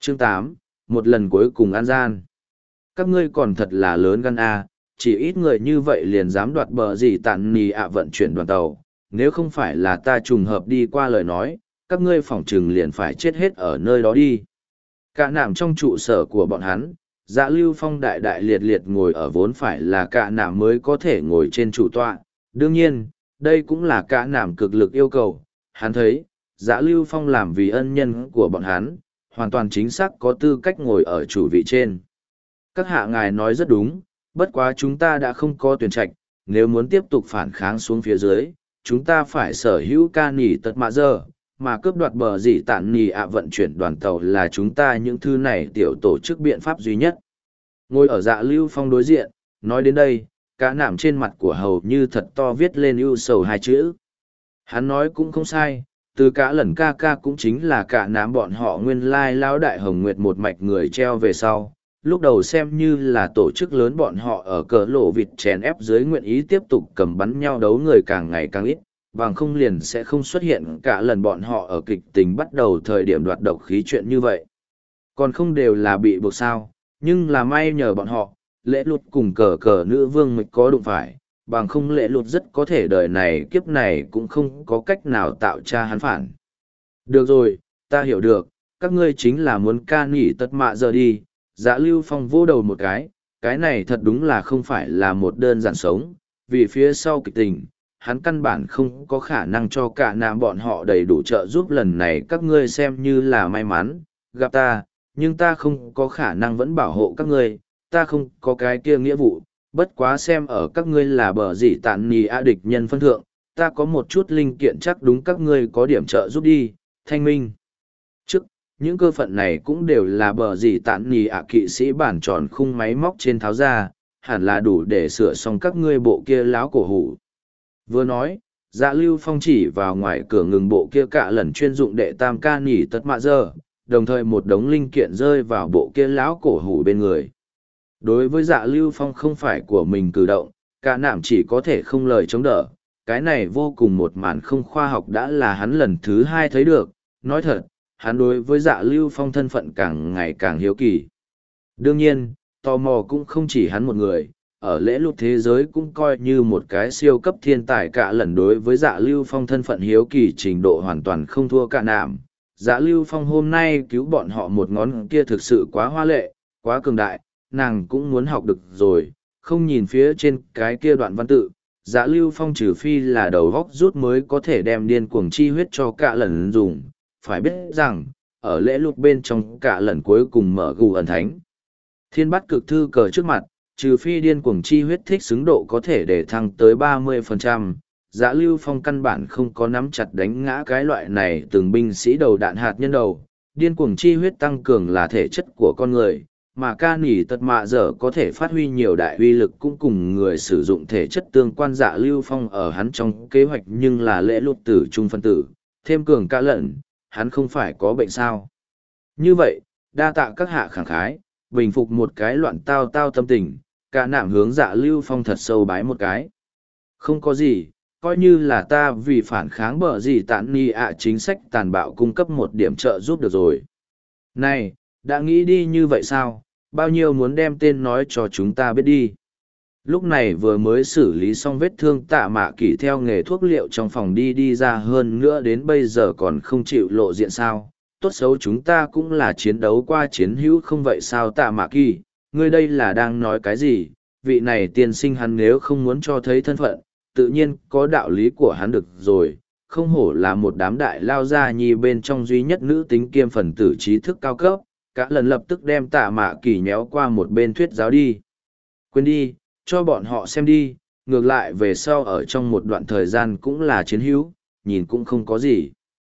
Chương 8, một lần cuối cùng ăn gian. Các ngươi còn thật là lớn gan a, chỉ ít người như vậy liền dám đoạt bờ gì tạn nì ạ vận chuyển đoàn tàu, nếu không phải là ta trùng hợp đi qua lời nói, các ngươi phỏng chừng liền phải chết hết ở nơi đó đi. Cả nạm trong trụ sở của bọn hắn, Dạ Lưu Phong đại đại liệt liệt ngồi ở vốn phải là cả nạm mới có thể ngồi trên chủ tọa. Đương nhiên, đây cũng là cả nạm cực lực yêu cầu. Hắn thấy, Dạ Lưu Phong làm vì ân nhân của bọn hắn, hoàn toàn chính xác có tư cách ngồi ở chủ vị trên. Các hạ ngài nói rất đúng, bất quá chúng ta đã không có tuyển trạch, nếu muốn tiếp tục phản kháng xuống phía dưới, chúng ta phải sở hữu ca nỉ tật mạ giờ, mà cướp đoạt bờ dị tản nỉ ạ vận chuyển đoàn tàu là chúng ta những thứ này tiểu tổ chức biện pháp duy nhất. Ngồi ở Dạ Lưu Phong đối diện, nói đến đây, cả nạm trên mặt của hầu như thật to viết lên ưu sầu hai chữ. Hắn nói cũng không sai, từ cả lần ca ca cũng chính là cả nám bọn họ nguyên lai lão đại hồng nguyệt một mạch người treo về sau. Lúc đầu xem như là tổ chức lớn bọn họ ở cờ lộ vịt chèn ép dưới nguyện ý tiếp tục cầm bắn nhau đấu người càng ngày càng ít, bằng không liền sẽ không xuất hiện cả lần bọn họ ở kịch tính bắt đầu thời điểm đoạt độc khí chuyện như vậy. Còn không đều là bị buộc sao, nhưng là may nhờ bọn họ, lễ lụt cùng cờ cờ nữ vương mới có đụng phải, bằng không lễ lụt rất có thể đời này kiếp này cũng không có cách nào tạo ra hắn phản. Được rồi, ta hiểu được, các ngươi chính là muốn ca nghỉ tất mạ giờ đi. Dạ Lưu Phong vô đầu một cái này thật đúng là không phải là một đơn giản sống, vì phía sau kịch tình, hắn căn bản không có khả năng cho cả nạm bọn họ đầy đủ trợ giúp lần này các ngươi xem như là may mắn, gặp ta, nhưng ta không có khả năng vẫn bảo hộ các ngươi, ta không có cái kia nghĩa vụ, bất quá xem ở các ngươi là bờ gì tạn nì a địch nhân phân thượng, ta có một chút linh kiện chắc đúng các ngươi có điểm trợ giúp đi, thanh minh. Trước, những cơ phận này cũng đều là bờ gì tạn nì ạ kỵ sĩ bản tròn khung máy móc trên tháo ra, hẳn là đủ để sửa xong các ngươi bộ kia láo cổ hủ. Vừa nói, Dạ Lưu Phong chỉ vào ngoài cửa ngừng bộ kia cả lần chuyên dụng đệ tam ca nỉ tất mạ giờ, đồng thời một đống linh kiện rơi vào bộ kia láo cổ hủ bên người. Đối với Dạ Lưu Phong không phải của mình cử động, cả nạm chỉ có thể không lời chống đỡ, cái này vô cùng một màn không khoa học đã là hắn lần thứ hai thấy được, nói thật, hắn đối với Dạ Lưu Phong thân phận càng ngày càng hiếu kỳ. Đương nhiên, tò mò cũng không chỉ hắn một người, ở lễ lụt thế giới cũng coi như một cái siêu cấp thiên tài cả lần đối với Dạ Lưu Phong thân phận hiếu kỳ trình độ hoàn toàn không thua cả nạm. Dạ Lưu Phong hôm nay cứu bọn họ một ngón kia thực sự quá hoa lệ, quá cường đại, nàng cũng muốn học được rồi, không nhìn phía trên cái kia đoạn văn tự. Dạ Lưu Phong trừ phi là đầu góc rút mới có thể đem điên cuồng chi huyết cho cả lần dùng. Phải biết rằng, ở lễ lụt bên trong cả lần cuối cùng mở gù ẩn thánh. Thiên bắt cực thư cờ trước mặt, trừ phi điên cuồng chi huyết thích xứng độ có thể để thăng tới 30%, Dạ Lưu Phong căn bản không có nắm chặt đánh ngã cái loại này từng binh sĩ đầu đạn hạt nhân đầu. Điên cuồng chi huyết tăng cường là thể chất của con người, mà ca nỉ tật mạ giờ có thể phát huy nhiều đại uy lực cũng cùng người sử dụng thể chất tương quan. Dạ Lưu Phong ở hắn trong kế hoạch nhưng là lễ lụt tử trung phân tử, thêm cường ca lận, hắn không phải có bệnh sao. Như vậy, đa tạ các hạ khẳng khái, bình phục một cái loạn tao tâm tình, cả nạm hướng Dạ Lưu Phong thật sâu bái một cái. Không có gì, coi như là ta vì phản kháng bờ gì tạn ni ạ chính sách tàn bạo cung cấp một điểm trợ giúp được rồi. Này, đã nghĩ đi như vậy sao, bao nhiêu muốn đem tên nói cho chúng ta biết đi. Lúc này vừa mới xử lý xong vết thương Tạ Mạ Kỷ theo nghề thuốc liệu trong phòng đi ra hơn nữa đến bây giờ còn không chịu lộ diện sao. Tốt xấu chúng ta cũng là chiến đấu qua chiến hữu không vậy sao Tạ Mạ Kỷ, ngươi đây là đang nói cái gì, vị này tiên sinh hắn nếu không muốn cho thấy thân phận, tự nhiên có đạo lý của hắn được rồi, không hổ là một đám đại lao gia nhi bên trong duy nhất nữ tính kiêm phần tử trí thức cao cấp, cả lần lập tức đem Tạ Mạ Kỷ nhéo qua một bên thuyết giáo đi. Quên đi, cho bọn họ xem đi, ngược lại về sau ở trong một đoạn thời gian cũng là chiến hữu, nhìn cũng không có gì.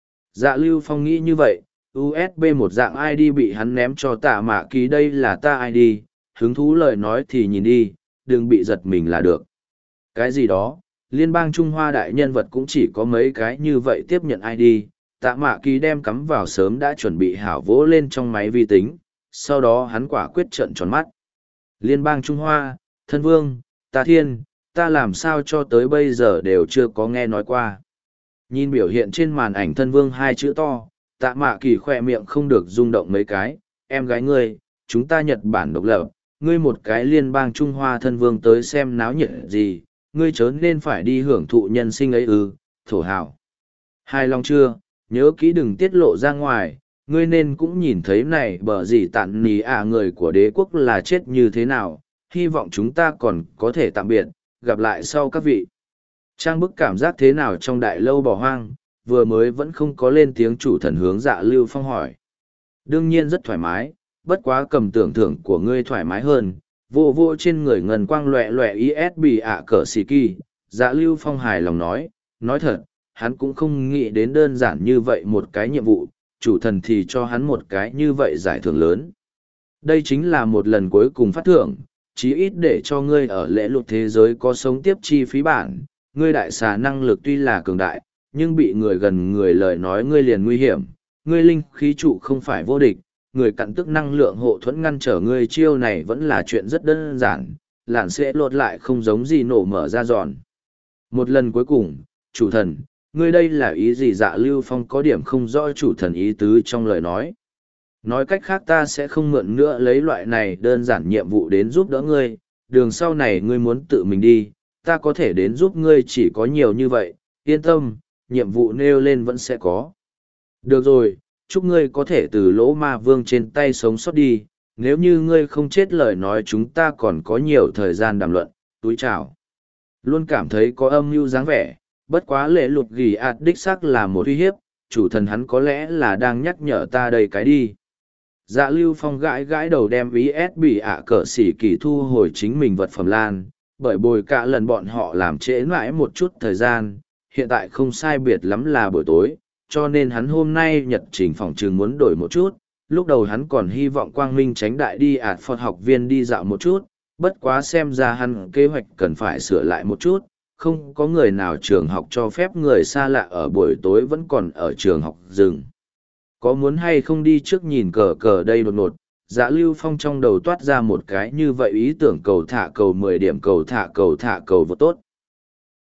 Dạ Lưu Phong nghĩ như vậy, USB một dạng ID bị hắn ném cho Tạ Mạ Kỷ, đây là ta ID, hứng thú lời nói thì nhìn đi, đừng bị giật mình là được. Cái gì đó, Liên bang Trung Hoa đại nhân vật cũng chỉ có mấy cái như vậy tiếp nhận ID, Tạ Mạ Kỷ đem cắm vào sớm đã chuẩn bị hảo vỗ lên trong máy vi tính, sau đó hắn quả quyết trợn tròn mắt. Liên bang Trung Hoa, thân vương, ta thiên, ta làm sao cho tới bây giờ đều chưa có nghe nói qua. Nhìn biểu hiện trên màn ảnh thân vương hai chữ to, Tạ Mạ Kỷ khỏe miệng không được rung động mấy cái, em gái ngươi, chúng ta Nhật Bản độc lập, ngươi một cái liên bang Trung Hoa thân vương tới xem náo nhiệt gì, ngươi chớ nên phải đi hưởng thụ nhân sinh ấy ư, thổ hào. Hài lòng chưa, nhớ kỹ đừng tiết lộ ra ngoài, ngươi nên cũng nhìn thấy này bở gì tạn nì người của đế quốc là chết như thế nào, hy vọng chúng ta còn có thể tạm biệt, gặp lại sau các vị. Trang bức cảm giác thế nào trong đại lâu bỏ hoang, vừa mới vẫn không có lên tiếng chủ thần hướng Dạ Lưu Phong hỏi. Đương nhiên rất thoải mái, bất quá cầm tưởng thưởng của ngươi thoải mái hơn, vô vô trên người ngân quang loẹ loẹ ISB cỡ xì kỳ. Dạ Lưu Phong hài lòng nói thật, hắn cũng không nghĩ đến đơn giản như vậy một cái nhiệm vụ, chủ thần thì cho hắn một cái như vậy giải thưởng lớn. Đây chính là một lần cuối cùng phát thưởng, chí ít để cho ngươi ở lễ lục thế giới có sống tiếp chi phí bản. Ngươi đại xà năng lực tuy là cường đại, nhưng bị người gần người lời nói ngươi liền nguy hiểm. Ngươi linh khí trụ không phải vô địch, người cặn tức năng lượng hộ thuẫn ngăn trở ngươi chiêu này vẫn là chuyện rất đơn giản, làn sẽ lột lại không giống gì nổ mở ra giòn. Một lần cuối cùng, chủ thần, ngươi đây là ý gì? Dạ Lưu Phong có điểm không rõ chủ thần ý tứ trong lời nói. Nói cách khác ta sẽ không mượn nữa lấy loại này đơn giản nhiệm vụ đến giúp đỡ ngươi, đường sau này ngươi muốn tự mình đi, ta có thể đến giúp ngươi chỉ có nhiều như vậy, yên tâm, nhiệm vụ nêu lên vẫn sẽ có. Được rồi, chúc ngươi có thể từ lỗ ma vương trên tay sống sót đi, nếu như ngươi không chết lời nói chúng ta còn có nhiều thời gian đàm luận, túi chào. Luôn cảm thấy có âm mưu dáng vẻ, bất quá lễ lụt ghi ạt đích xác là một uy hiếp, chủ thần hắn có lẽ là đang nhắc nhở ta đây cái đi. Dạ Lưu Phong gãi gãi đầu đem ISB cỡ xỉ kỳ thu hồi chính mình vật phẩm lan, bởi bồi cả lần bọn họ làm trễ mãi một chút thời gian, hiện tại không sai biệt lắm là buổi tối, cho nên hắn hôm nay nhật trình phòng trường muốn đổi một chút, lúc đầu hắn còn hy vọng Quang Minh tránh đại đi Phật học viên đi dạo một chút, bất quá xem ra hắn kế hoạch cần phải sửa lại một chút, không có người nào trường học cho phép người xa lạ ở buổi tối vẫn còn ở trường học dừng. Có muốn hay không đi trước nhìn cờ cờ đây đột ngột, Dạ Lưu Phong trong đầu toát ra một cái như vậy ý tưởng cầu thả cầu 10 điểm cầu thả cầu vô tốt.